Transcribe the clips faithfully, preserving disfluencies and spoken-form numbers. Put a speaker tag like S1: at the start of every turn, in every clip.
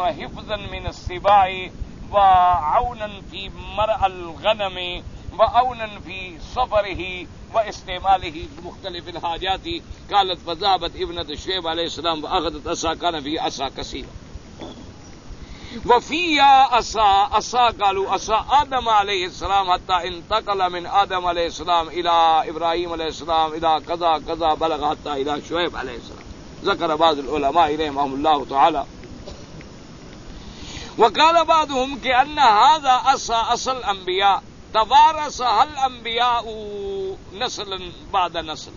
S1: وحفظا من السباع وعونا في مرعى الغنم وعونا في سفره واستعماله بمختلف الحاجات. قالت فذهبت ابنة شعيب عليه السلام وأخذت عصا كان في عصا كثيرة وفيها عصا عصا قالوا عصا آدم عليه السلام حتى انتقل من آدم عليه السلام إلى إبراهيم عليه السلام إلى كذا كذا بلغ حتى إلى شعيب عليه السلام. ذكر بعض العلماء رحمهم الله تعالى. وقال بعضهم كأن هذا عصا عصا الأنبياء توارثها الأنبياء نسلا بعد نسل.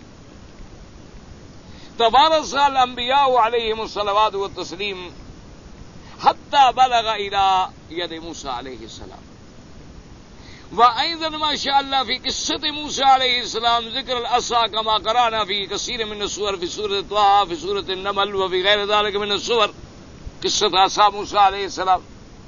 S1: توارثها الأنبياء عليهم الصلوات والتسليم حتى بلغ إلى يد موسى عليه السلام. وأيضا ما شاء الله في قصة موسى عليه السلام ذكر العصا كما قرأنا في كثير من السور في سورة طه في سورة النمل وفي غير ذلك من السور قصة عصا موسى عليه السلام.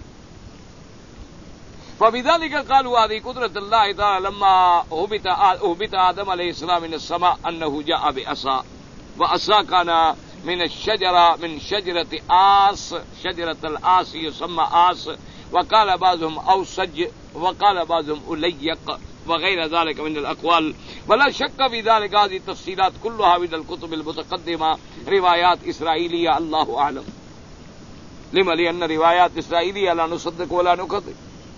S1: فبذلك قالوا هذه قدرة الله تعالى لما هبط هبط آدم عليه السلام من السماء أنه جاء بعصا وعصا كان من الشجرة من شجرة آس شجرة الآس يسمى آس وقال بعضهم أوسج وقال بعضهم أليق وغير ذلك من الأقوال. ولا شك في ذلك هذه التفصيلات كلها من الكتب المتقدمة روايات إسرائيلية الله أعلم. لما؟ لأن روايات إسرائيلية لا نصدق ولا نكذب.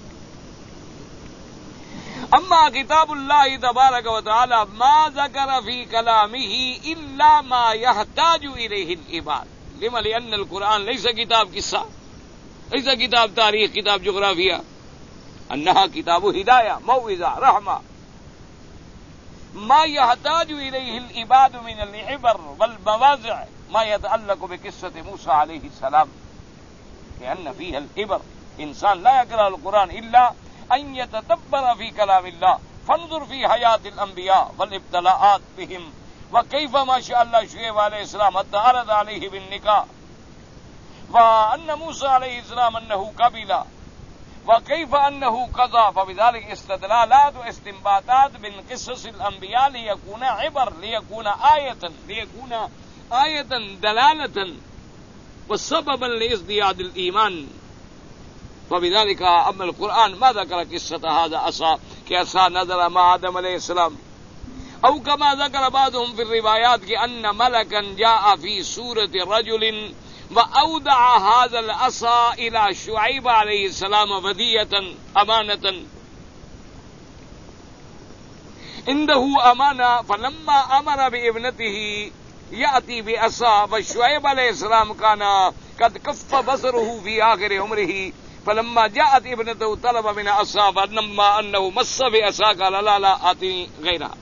S1: أما كتاب الله تبارك وتعالى ما ذكر في كلامه إلا ما يحتاج إليه العباد. لما؟ لأن القرآن ليس كتاب قصة ليس كتاب تاريخ كتاب جغرافيا أنها كتاب هداية موعظة رحمة. ما يحتاج إليه العباد من العبر والمواضع ما يتعلق بقصة موسى عليه السلام لأن فيها العبر. إنسان لا يقرأ القرآن إلا أن يتدبر في كلام الله. فانظر في حياة الأنبياء والابتلاءات بهم وكيف ما شاء الله شعيب عليه السلام حتى عرض عليه بالنكاح وأن موسى عليه السلام أنه قبل وكيف أنه قضى. فبذلك استدلالات واستنباطات من قصص الأنبياء ليكون عبر ليكون آية ليكون آية دلالة وسببا لازدياد الإيمان. فبذلك أما القرآن ما ذكر قصة هذا عصا كعصا نزل مع آدم عليه السلام أو كما ذكر بعضهم في الروايات كأن ملكا جاء في سورة رجل وأودع هذا العصا إلى شعيب عليه السلام هدية أمانة عنده أمانة. فلما أمر بابنته يأتي بعصا فشعيب عليه السلام كان قد كف بصره في آخر عمره فلما جاءت ابنته طلب من عصا فلما أنه مس بعصا قال لا لا آتني غيرها.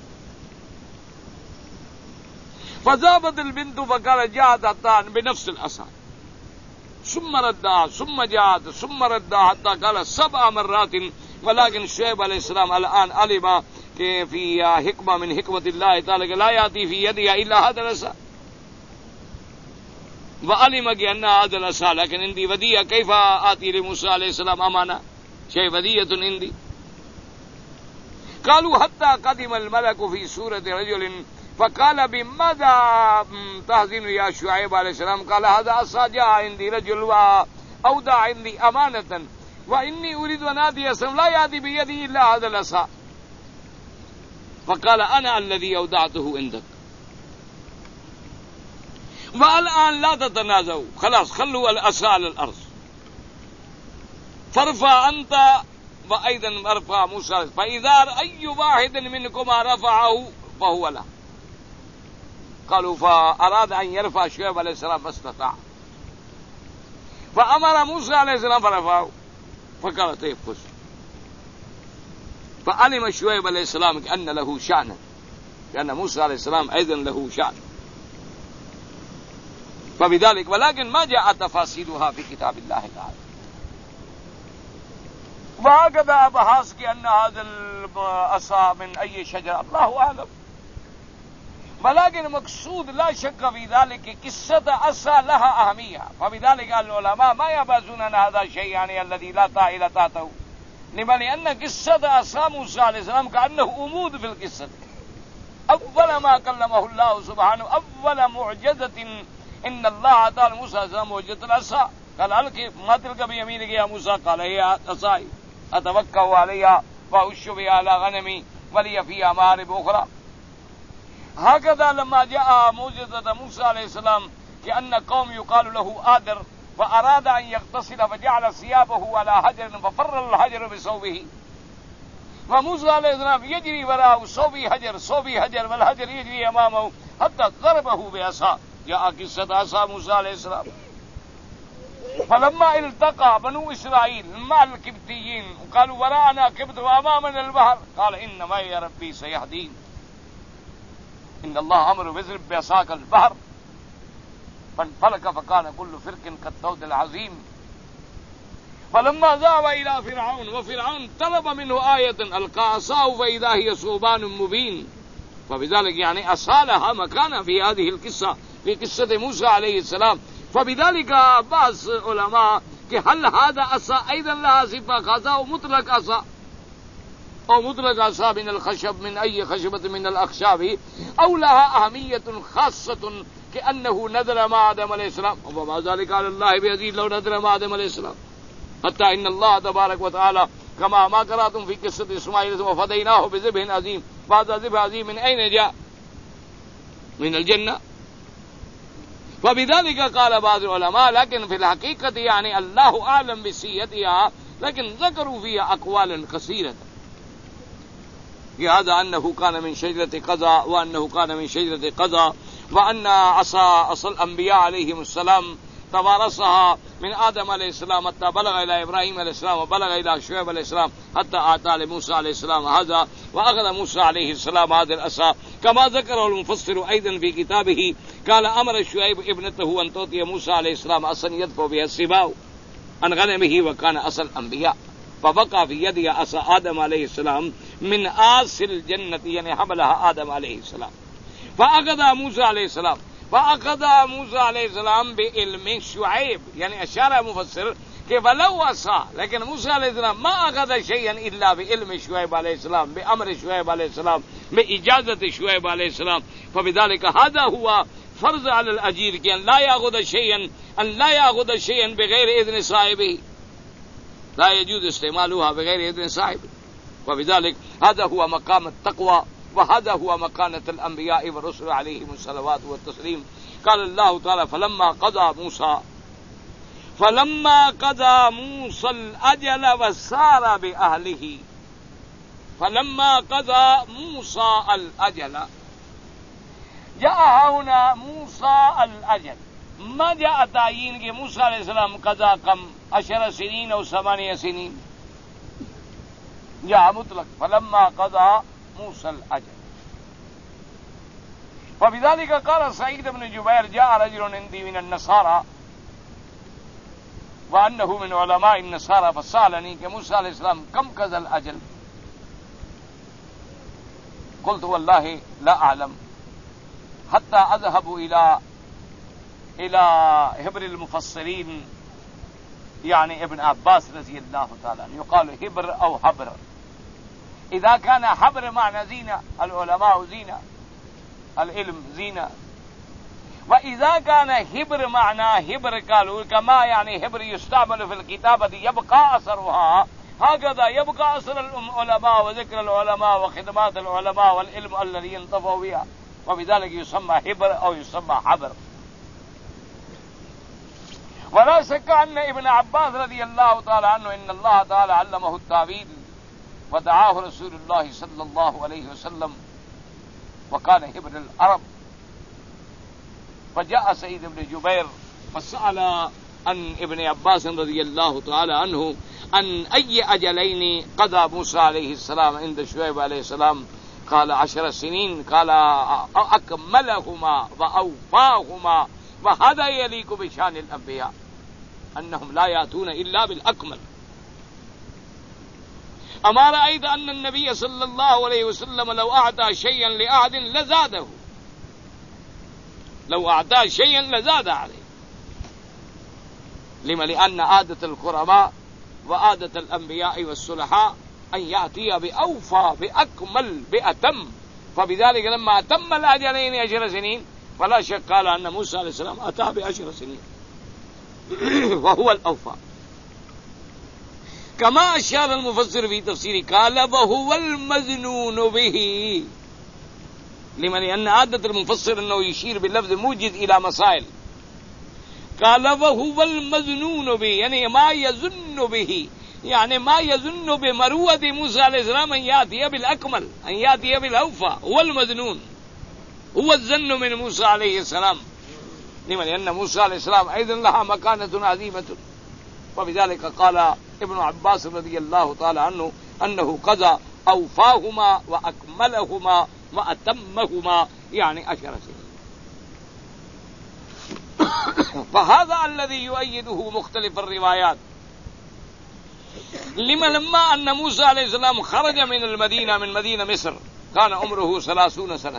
S1: فذهبت البنت فقال جاءت أتان بنفس العصا ثم ردها ثم جاءت ثم ردها حتى قال سبع مرات. ولكن شعيب عليه السلام الآن علم في حكمة من حكمة الله تعالى لا يأتي في يدها إلا هذا العصا وعلم أن هذا العصا لكن عندي ودية كيف آتي لموسى عليه السلام أمانة شيء ودية عندي. قالوا حتى قدم الملك في سورة رجل فقال بماذا تحزن يا شعيب عليه السلام؟ قال هذا عصا جاء عندي رجل وأودع عندي أمانة وإني أريد أن آتي السلام لا يأتي بيدي إلا هذا العصا. فقال أنا الذي أودعته عندك والآن لا تتنازعوا خلاص خلوا العصا على الأرض فارفع أنت وأيضا ارفع موسى فإذا أي واحد منكما رفعه فهو له. قالوا فأراد أن يرفع شعيب عليه السلام فاستطاع فأمر موسى عليه السلام فرفعه فقال طيب خذ. فعلم شعيب عليه السلام أن له شأنا لأن موسى عليه السلام أيضا له شأن. فبذلك ولكن ما جاء تفاصيلها في كتاب الله تعالى. وهكذا أبحاث أن هذا العصا من أي شجرة الله أعلم. ولكن مقصود لا شك في ذلك قصة عصا لها أهمية. فبذلك العلماء ما يبازون أن هذا الشيء يعني الذي لا طائل تحته. لما؟ لأن قصة عصا موسى عليه السلام كأنه أمود في القصة. أول ما كلمه الله سبحانه أول معجزة إن الله تعالى موسى عليه السلام معجزة العصا قال القي ما تلك بيمينك يا موسى قال هي عصاي اتوكا عليها واهش بها على غنمي ولي فيها مآرب اخرى. هكذا لما جاء معجزة موسى عليه السلام كأن قوم يقال له آدر فأراد أن يغتسل فجعل ثيابه على حجر ففر الحجر بثوبه، وموسى عليه السلام يجري وراءه صوبي حجر صوبي حجر والحجر يجري أمامه حتى ضربه بعصا. جاء قصة عصا موسى عليه السلام. فلما التقى بنو إسرائيل مع القبطيين وقالوا وراءنا قبط وأمامنا البحر قال إن معي ربي سيهدين. إن الله أمر بضرب بعصاك البحر فانفلق فكان كل فرق كالطود العظيم. فلما ذهب إلى فرعون وفرعون طلب منه آية ألقى عصاه فإذا هي ثعبان مبين، فبذلك يعني أصالها مكانا في هذه القصة في قصة موسى عليه السلام. فبذلك بعض علماء کہ هل هذا عصا أيضا لها صفة خاصة أو مطلق عصا أو مطلق عصا من الخشب من أي خشبة من الأخشاب أو لها أهمية خاصة كأنه نذر مع آدم عليه السلام وما ذلك على الله بعزيز لو نذر مع آدم عليه السلام. حتى إن الله تبارك وتعالى كما ما قرأتم في قصة إسماعيل وفديناه بذبح عظيم. بعد ذبح عظيم من أين جاء؟ من الجنة. فبذلك قال بعض العلماء لكن في الحقيقة يعني الله أعلم بسيئتها لكن ذكروا فيها أقوالا كثيرة. هذا أنه كان من شجرة قضا وأنه كان من شجرة قضا وأن عصا أصل الأنبياء عليهم السلام توارثها من آدم عليه السلام حتى بلغ إلى إبراهيم عليه السلام وبلغ إلى شعيب عليه السلام حتى أعطى لموسى عليه السلام هذا وأخذ موسى عليه السلام هذا العصا كما ذكره المفسر أيضا في كتابه. قال أمر شعيب ابنته أن تعطي موسى عليه السلام عصا يدفع بها السباع عن غنمه وكان أصل الأنبياء فبقى في يده عصا آدم عليه السلام من آس الجنة يعني حملها آدم عليه السلام. فأخذ موسى عليه السلام فأخذ موسى عليه السلام بعلم شعيب يعني أشار مفسر کہ ولو عصا لیکن موسیٰ علیہ السلام ما أخذ شيئا إلا بعلم شعيب عليه السلام بأمر شعيب عليه السلام بإجازة شعيب عليه السلام. فبذلك هذا هو فرض على الأجير کہ أن لا يأخذ شيئا أن لا يأخذ شيئا بغير إذن صاحبه لا يجوز استعمالها بغير إذن صاحبه. وبذلك هذا هو مقام التقوى وهذا هو مكانة الأنبياء والرسل عليهم الصلوات والتسليم. قال الله تعالى فلما قضى موسى فلما قضى موسى الأجل وسار بأهله فلما قضى موسى الأجل جاء هنا موسى الأجل ما جاء تعيين کہ موسى علیہ السلام قضى كم عشر سنين أو ثمانية سنين جاء مطلق فلما قضى موسى الأجل. فبذلك قال سعيد بن جبير جاء رجل عندي من النصارى وأنه من علماء النصارى فسألني کہ موسى عليه السلام كم قضى الأجل؟ قلت والله لا أعلم حتى أذهب إلى إلى هبر المفسرين يعني ابن عباس رضي الله تعالى عنه يقال هبر أو حبر. إذا كان حبر معنى زينة العلماء زينة العلم زينة وإذا كان هبر معنى هبر قالوا كما يعني هبر يستعمل في الكتابة يبقى أثرها هكذا يبقى أثر العلماء وذكر العلماء وخدمات العلماء والعلم الذي ينتفعوا بها وبذلك يسمى هبر أو يسمى حبر. ولا شك أن ابن عباس رضي الله تعالى عنه إن الله تعالى علمه التأويل ودعاه رسول الله صلى الله عليه وسلم وكان هبر العرب. فجاء سعيد بن جبير فسأل عن ابن عباس رضي الله تعالى عنه عن أي أجلين قضى موسى عليه السلام عند شعيب عليه السلام؟ قال عشر سنين. قال أكملهما وأوفاهما وهذا يليق بشان الأنبياء أنهم لا يأتون إلا بالأكمل. أما رأيت أن النبي صلى الله عليه وسلم لو أعطى شيئا لأحد لزاده لو أعطى شيئا لزاد عليه. لما؟ لأن عادة الكرماء وعادة الأنبياء والصلحاء أن يأتي بأوفى بأكمل بأتم. فبذلك لما أتم الأجلين عشر سنين فلا شك قال أن موسى عليه السلام أتى بعشر سنين. وهو الأوفى كما أشار المفسر في تفسيره قال وهو المظنون به، لمن أن عادة المفسر أنه يشير باللفظ موجز إلى مسائل. قال وهو المظنون به يعني ما يظن به، يعني ما يظن بمروة موسى عليه السلام أن يأتي بالأكمل، أن يأتي بالأوفى، هو المظنون، هو الظن من موسى عليه السلام، لمن أن موسى عليه السلام أيضا لها مكانة عظيمة. وبذلك قال ابن عباس رضي الله تعالى عنه أنه قضى أوفاهما وأكملهما وأتمهما يعني عشر سنين. فهذا الذي يؤيده مختلف الروايات. لما لما أن موسى عليه السلام خرج من المدينة من مدينة مصر كان عمره ثلاثون سنة،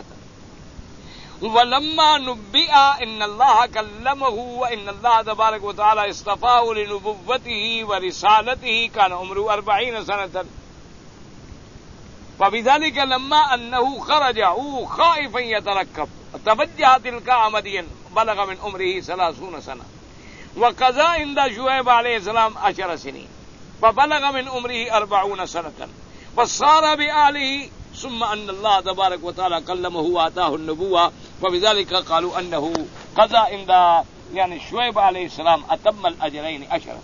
S1: ولما نبئ إن الله كلمه وإن الله تبارك وتعالى اصطفاه لنبوته ورسالته كان عمره أربعين سنة. وبذلك لما أنه خرج هو خائفا يتركب توجه تلقاء مدين بلغ من عمره ثلاثون سنة، وقضى عند شعيب عليه السلام عشر سنين، فبلغ من عمره أربعون سنة، وصار بآله، ثم أن الله تبارك وتعالى كلمه وآتاه النبوة، وبذلك قالوا أنه قضى عند يعني شعيب عليه السلام أتم الأجرين عشرة.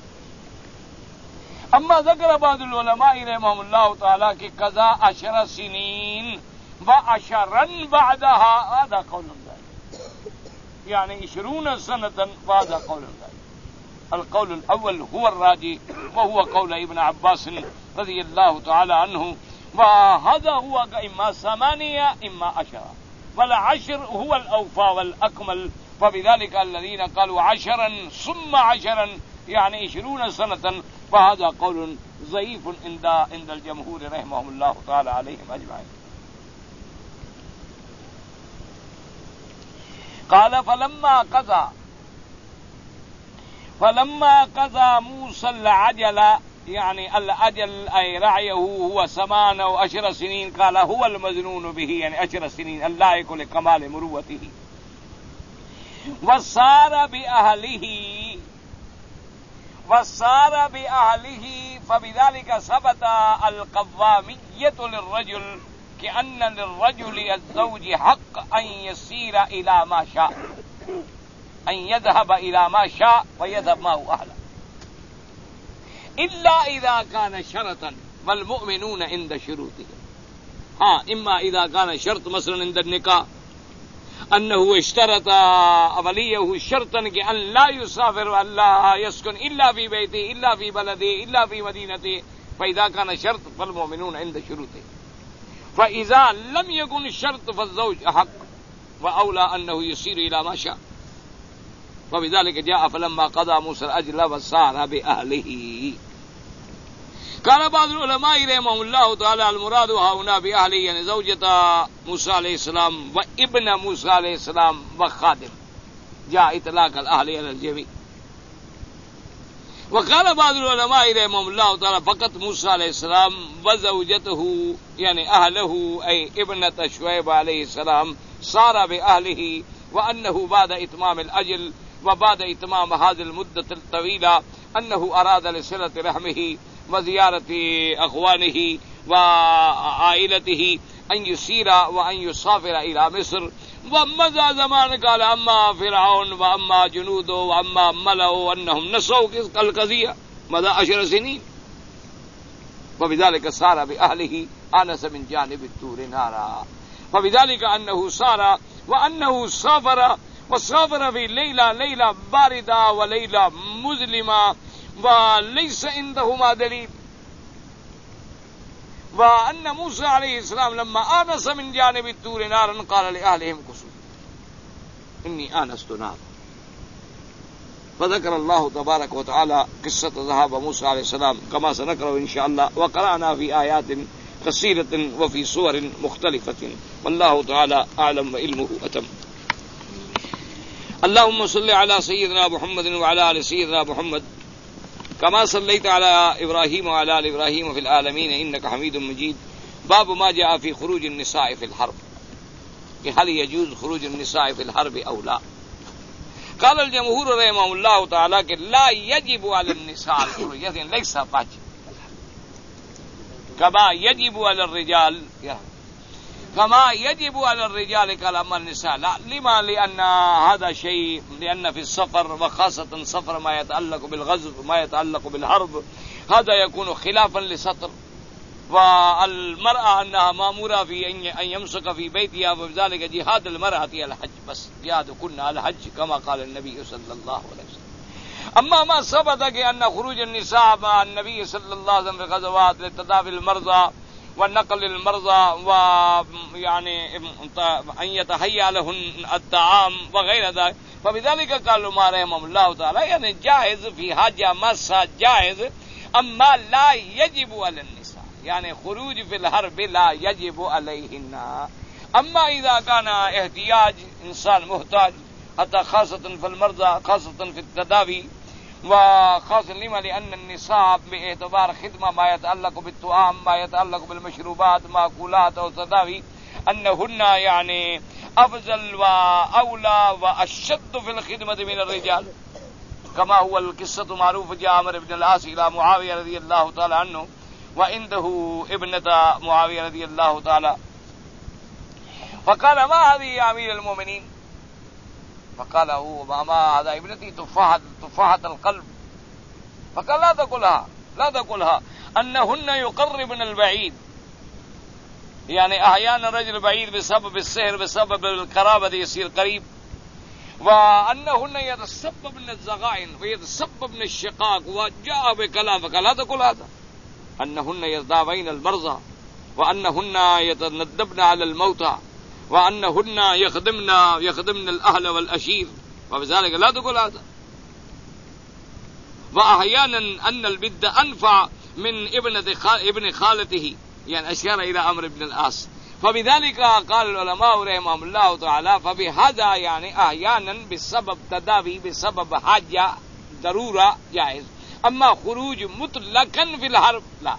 S1: أما ذكر بعض العلماء رحمهم الله تعالى کہ قضى عشر سنين وعشرا بعدها، هذا قول ذلك يعني عشرون سنة بعد قول ذلك. القول الأول هو الراجي وهو قول ابن عباس رضي الله تعالى عنه، وهذا هو إما ثمانية إما عشرة، والعشر هو الأوفى والأكمل. فبذلك الذين قالوا عشرا ثم عشرا يعني عشرون سنة، فهذا قول ضعيف عند عند الجمهور رحمهم الله تعالى عليهم أجمعين. قال فلما قضى فلما قضى موسى العجل يعني الأجل أي رعيه هو ثمان وعشر سنين، قال هو المظنون به يعني عشر سنين اللائق لكمال مروته. وصار بأهله وصار بأهله فبذلك ثبت القوامية للرجل، كأن للرجل الزوج حق أن يسير إلى ما شاء، أن يذهب إلى ما شاء ويذهب معه أهله، إلا إذا كان شرطا والمؤمنون عند شروطهم. ها إما إذا كان شرط مثلا عند النكاح أنه اشترط وليه شرطا أن لا يسافر وأن لا يسكن إلا في بيته إلا في بلده إلا في مدينته، فإذا كان شرط فالمؤمنون عند شروطه. فإذا لم يكن الشرط فالزوج أحق وأولى أنه يسير إلى ما شاء. وبذلك جاء فلما قضى موسى الأجل وسار بأهله. قال بعض العلماء رحمهم الله تعالى المراد هنا بأهله يعني زوجة موسى عليه السلام وابن موسى عليه السلام وخادم، جاء إطلاق الأهل على الجميع. وقال بعض العلماء رحمهم الله تعالى فقط موسى عليه السلام وزوجته يعني أهله أي ابنة شعيب عليه السلام صار بأهله، وأنه بعد إتمام الأجل وبعد إتمام هذه المدة الطويلة أنه أراد لصلة رحمه وزيارة أخوانه وعائلته أن يسير وأن يسافر إلى مصر. ومضى زمان قال أما فرعون وأما جنوده وأما ملأه أنهم نسوا القضية، مضى عشر سنين. وبذلك صار بأهله آنس من جانب الطور نارا. وبذلك أنه صار وأنه سافر وسافر في ليلة ليلة باردة وليلة مظلمة وليس عندهما دليل. وأن موسى عليه السلام لما آنس من جانب الطور نارا قال لأهلهم كسوا إني آنست نارا. فذكر الله تبارك وتعالى قصة ذهاب موسى عليه السلام كما سنقرأ إن شاء الله، وقرأنا في آيات قصيرة وفي صور مختلفة، والله تعالى أعلم وعلمه أتم. اللهم صل على سيدنا محمد وعلى آل سيدنا محمد كما صليت على إبراهيم وعلى آل إبراهيم في العالمين إنك حميد مجيد. باب ما جاء في خروج النساء في الحرب، هل يجوز خروج النساء في الحرب أو لا؟ قال الجمهور رحمه الله تعالى کہ لا يجب على النساء الخروج ليس واجب كما يجب على الرجال كما يجب على الرجال كلام النساء لا لما لأن هذا شيء لأن في السفر وخاصة سفر ما يتعلق بالغزو ما يتعلق بالحرب هذا يكون خلافا لسطر والمرأة أنها مأمورة في أن يمسك في بيتها وبذلك جهاد المرأة هي الحج بس جهاد كنا على الحج كما قال النبي صلى الله عليه وسلم. أما ما ثبت أن خروج النساء مع النبي صلى الله عليه وسلم في غزوات لتداوي المرضى ونقل المرضى ويعني أن يتهيأ لهن الطعام وغير ذلك فبذلك قالوا ما رحمهم الله تعالى يعني جائز في حاجة مسا جائز أما لا يجب على النساء يعني خروج في الحرب لا يجب عليهن. أما إذا كان احتياج إنسان محتاج حتى خاصة في المرضى خاصة في التداوي وخاصة لما لأن النساء باعتبار خدمة ما يتعلق بالطعام ما يتعلق بالمشروبات مأكولات أو تداوي أنهن يعني أفضل وأولى وأشد في الخدمة من الرجال كما هو القصة معروفة جاء عمرو بن العاص إلى معاوية رضي الله تعالى عنه وعنده ابنة معاوية رضي الله تعالى فقال ما هذه يا أمير المؤمنين فقال هو ماما هذا ابنتي تفاحة تفاحة القلب فقال لا تقولها لا تقولها أنهن يقربن البعيد يعني أحيانا رجل بعيد بسبب السحر بسبب القرابة يصير قريب وأنهن يتسببن الزغائن ويتسببن الشقاق وجاء بكلام فقال لا تقول هذا أنهن يتداوين المرضى وأنهن يتندبن على الموتى وأنهن يخدمن يخدمن الأهل والأشير وبذلك لا تقول هذا. وأحيانا أن البد أنفع من ابنة ابن خالته يعني أشار إلى عمرو بن العاص فبذلك قال العلماء رحمهم الله تعالى فبهذا يعني أحيانا بسبب تداوي بسبب حاجة ضرورة جائز أما خروج مطلقا في الحرب لا.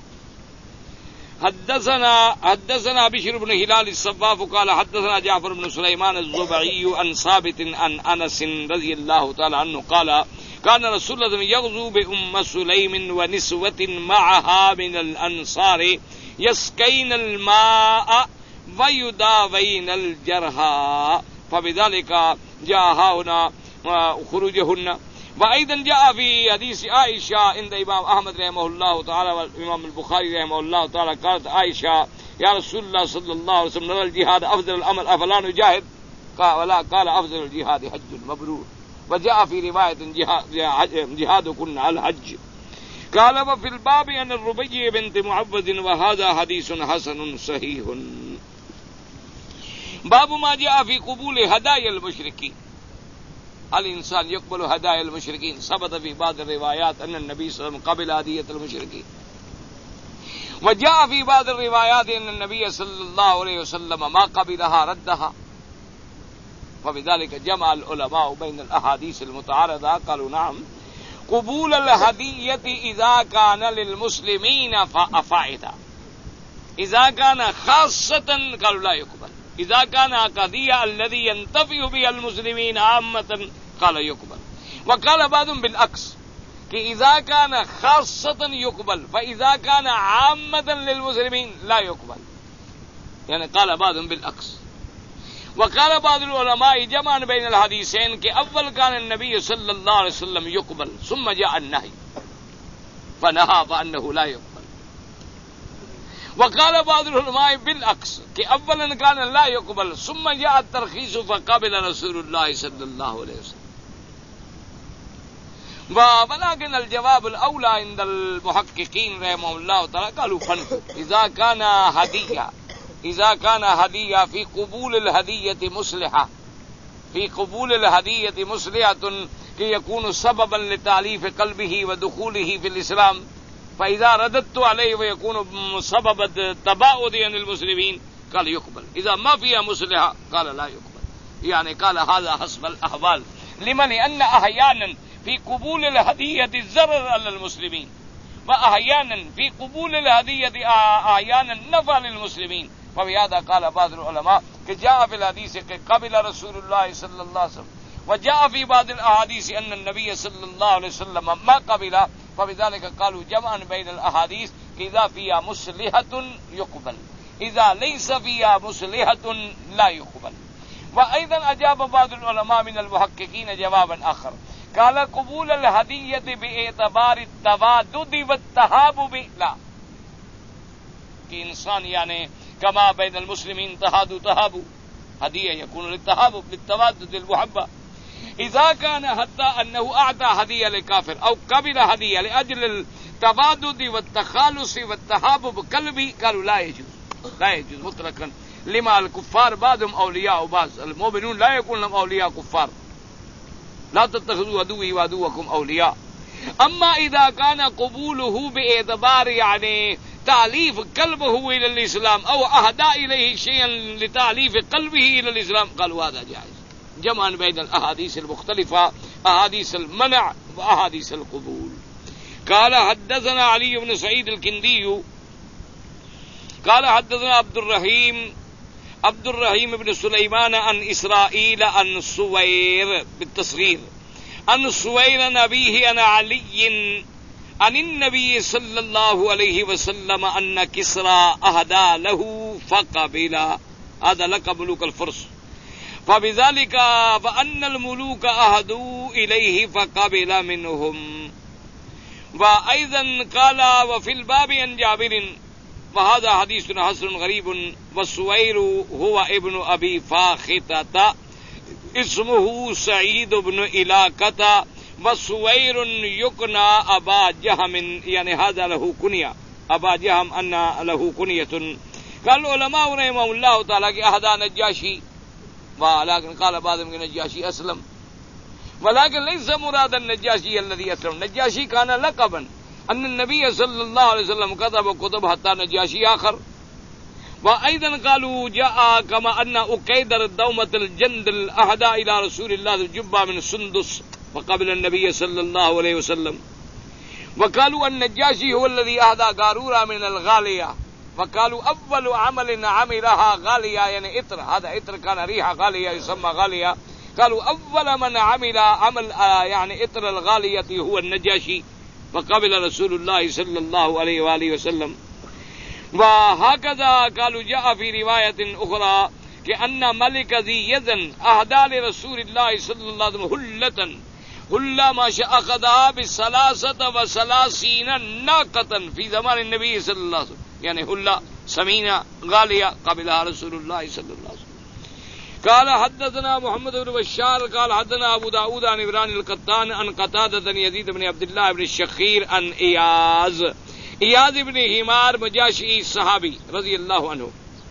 S1: حدثنا حدثنا بشر بن هلال الصفاف قال حدثنا جعفر بن سليمان الزبعي عن ثابت عن أنس رضي الله تعالى عنه قال كان رسول الله يغزو بأم سليم ونسوة معها من الأنصار يسقين الماء ويداوين الجرحى فبذلك جاء هنا خروجهن. وأيضا جاء في حديث عائشة عند إمام أحمد رحمه الله تعالى والإمام البخاري رحمه الله تعالى قالت عائشة يا رسول الله صلى الله عليه وسلم الجهاد أفضل العمل أفلا نجاهد قال ولا قال أفضل الجهاد حج مبرور. وجاء في رواية جهاد, جهاد كنا على الحج قال وفي الباب أن الربيع بنت معبد وهذا حديث حسن صحيح. باب ما جاء في قبول هدايا المشركين الإنسان يقبل هدايا المشركين ثبت في بعض الروايات أن النبي صلى الله عليه وسلم قبل هدية المشركين وجاء في بعض الروايات أن النبي صلى الله عليه وسلم ما قبلها ردها فبذلك جمع العلماء بين الأحاديث المتعارضة قالوا نعم قبول الهدية إذا كان للمسلمين فأفائدة إذا كان خاصة قالوا لا يقبل إذا كان هدية الذي ينتفع بها المسلمين عامة قال يقبل. وقال بعضهم بالعكس کہ إذا كان خاصة يقبل فإذا كان عامة للمسلمين لا يقبل يعني قال بعضهم بالعكس. وقال بعض العلماء جمعا بين الحديثين کہ اول كان النبي صلى الله عليه وسلم يقبل ثم جاء النهي فنهى فأنه لا يقبل. وقال بعض العلماء بالعكس کہ اولا كان لا يقبل ثم جاء الترخيص فقبل رسول الله صلى الله عليه وسلم. ولكن الجواب الأولى عند المحققين رحمه الله تعالى قالوا فن إذا كان هدية إذا كان هدية في قبول الهدية مصلحة في قبول الهدية مصلحة كي يكون سببا لتأليف قلبه ودخوله في الإسلام فإذا رددت عليه ويكون سبب تباعد عن المسلمين قال يقبل. إذا ما فيها مصلحة قال لا يقبل يعني قال هذا حسب الأحوال لمن أن أحيانا في قبول الهدية الضرر على المسلمين وأحيانا في قبول الهدية أحيانا نفع للمسلمين. وبهذا قال بعض العلماء کہ جاء في الحديث کہ قبل رسول الله صلى الله عليه وسلم وجاء في بعض الأحاديث أن النبي صلى الله عليه وسلم ما قبل فبذلك قالوا جمعا بين الأحاديث إذا فيها مصلحة يقبل إذا ليس فيها مصلحة لا يقبل. وأيضا أجاب بعض العلماء من المحققين جوابا آخر قال قبول الهدية باعتبار التوادد والتحابب لا، کہ انسان یعنی كما بين المسلمين تحادوا تحابوا هدية يكون للتحابب للتوادد للمحبة. إذا كان حتى أنه أعطى هدية لكافر أو قبل هدية لأجل التوادد والتخالص والتحابب قلبي قالوا لا يجوز لا يجوز مطلقا، لما الكفار بعضهم أولياء بعض، المؤمنون لا يكون لهم أولياء كفار، لا تتخذوا عدوي وعدوكم أولياء. أما إذا كان قبوله باعتبار يعني تعليف قلبه إلى الإسلام أو أهدى إليه شيئا لتعليف قلبه إلى الإسلام قالوا هذا جائز، جمعا بين الأحاديث المختلفة أحاديث المنع وأحاديث القبول. قال حدثنا علي بن سعيد الكندي قال حدثنا عبد الرحيم عبد الرحيم بن سليمان عن إسرائيل عن سوير بالتصغير عن سوير نبيه عن علي عن النبي صلى الله عليه وسلم أن كسرى أهدى له فقبل، هذا لقب ملوك الفرس، فبذلك فأن الملوك أهدوا إليه فقبل منهم. وأيضا قال وفي الباب عن جابر وهذا حديث حسن غريب والسوير هو ابن أبي فاختة اسمه سعيد بن إلاقة والسوير يكنى أبا جهم، يعني هذا له كنية أبا جهم أن له كنية. قال العلماء رحمه الله تعالى کہ أهدى نجاشي، ولكن قال بعضهم نجاشي أسلم، ولكن ليس مراد النجاشي الذي أسلم، النجاشي كان لقبا، أن النبي صلى الله عليه وسلم كتب كتب حتى نجاشي آخر. وأيضا قالوا جاء كما أن أكيدر دومة الجند الأهدى إلى رسول الله الجبة من سندس وقبل النبي صلى الله عليه وسلم. وقالوا النجاشي هو الذي أهدى قارورة من الغالية، وقالوا أول عمل عملها غالية يعني إطر، هذا إطر كان ريحة غالية يسمى غالية، قالوا أول من عمل عمل يعني إطر الغالية هو النجاشي وقبل رسول الله صلى الله عليه وآله وسلم. وهكذا قالوا جاء في رواية أخرى كأن ملك ذي يزن أهدى لرسول الله صلى الله عليه وسلم هلة هلا ما شاء أخذها بثلاثة وثلاثين ناقة في زمان النبي صلى الله عليه وسلم، يعني هلا سمينة غالية قبلها رسول الله صلى الله عليه وسلم. قال حدثنا محمد بن بشار قال حدثنا أبو داود عن عمران القطان عن قتادة بن يزيد بن عبد الله بن الشخير عن إياز إياز بن همار مجاشعي الصحابي رضي الله عنه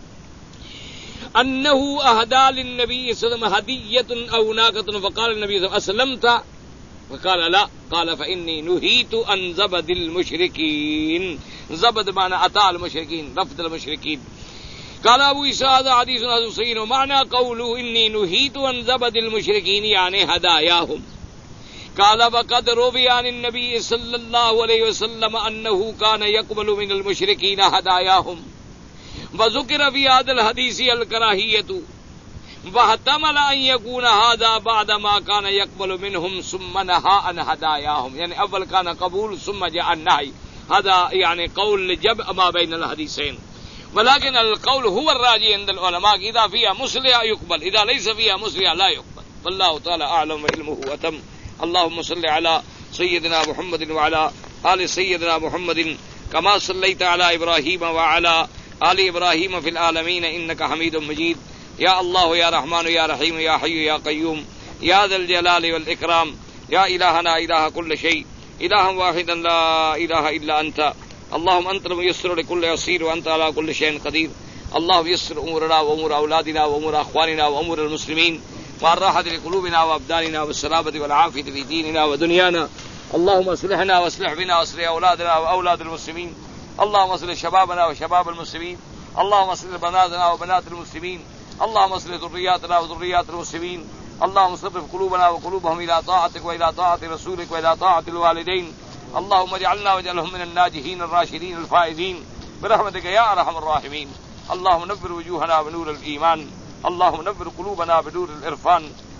S1: أنه أهدى للنبي صلى الله عليه وسلم هدية أو ناقة، فقال النبي صلى الله عليه وسلم أسلمت؟ فقال لا، قال فإني نهيت عن زبد المشركين، زبد معنى أتى المشركين رفض المشركين. قال أبو عيسى هذا حديث حسن صحيح، ومعنى قوله إني نهيت عن زبد المشركين يعني هداياهم. قال وقد روي عن النبي صلى الله عليه وسلم أنه كان يقبل من المشركين هداياهم، وذكر في هذا الحديث الكراهية، واحتمل أن يكون هذا بعد ما كان يقبل منهم ثم نهى عن هداياهم، يعني أول كان قبول ثم جاء النهي، هذا يعني قول جمع ما بين الحديثين. ولكن القول هو الراجح عند العلماء إذا فيها مصلحة يقبل، إذا ليس فيها مصلحة لا يقبل، والله تعالى أعلم وعلمه أتم. اللهم صل على سيدنا محمد وعلى آل سيدنا محمد كما صليت على إبراهيم وعلى آل إبراهيم في العالمين إنك حميد مجيد. يا الله يا رحمن يا رحيم يا حي يا قيوم يا ذا الجلال والإكرام، يا إلهنا إله كل شيء، إله واحدا لا إله إلا أنت، اللهم أنت الميسر لكل يسير وأنت على كل شيء قدير. اللهم يسر أمورنا وأمور أولادنا وأمور أخواننا وأمور المسلمين، والراحة لقلوبنا وأبداننا والسلامة والعافية في ديننا ودنيانا. اللهم اصلحنا واصلح بنا واصلح أولادنا وأولاد المسلمين. اللهم اصلح شبابنا وشباب المسلمين. اللهم اصلح بناتنا وبنات المسلمين. اللهم اصلح ذرياتنا وذريات المسلمين. اللهم صرف قلوبنا وقلوبهم إلى طاعتك وإلى طاعة رسولك وإلى طاعة الوالدين. اللهم اجعلنا واجعلهم من الناجحين الراشدين الفائزين برحمتك يا أرحم الراحمين. اللهم نور وجوهنا بنور الإيمان، اللهم نور قلوبنا بنور الإرفان،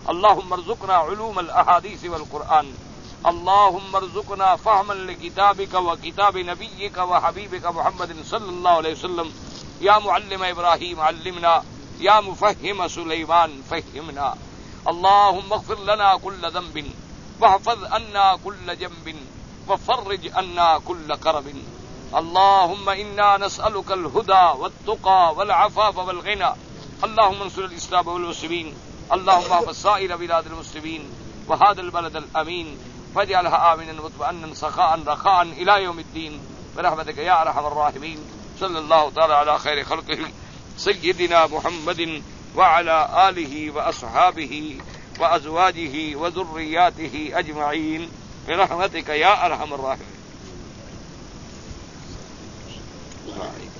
S1: اللهم ارزقنا علوم الاحاديث والقرآن، اللهم ارزقنا فهما لكتابك وكتاب نبيك وحبيبك محمد صلى الله عليه وسلم. يا معلم ابراهيم علمنا، يا مفهم سليمان فهمنا. اللهم اغفر لنا كل ذنب واحفظ عنا كل جنب وفرج عنا كل كرب. اللهم انا نسألك الهدى والتقى والعفاف والغنى. اللهم انصر الاسلام والمسلمين، اللهم احفظ سائر بلاد المسلمين وهذا البلد الامين واجعلها آمنا مطمئنا سخاء رخاء الى يوم الدين برحمتك يا ارحم الراحمين. صلی اللہ تعالی علی خیر خلقہ سیدنا محمد وعلى آلہ واصحابہ وازواجہ وذریاتہ اجمعین برحمتک یا ارحم الراحمین.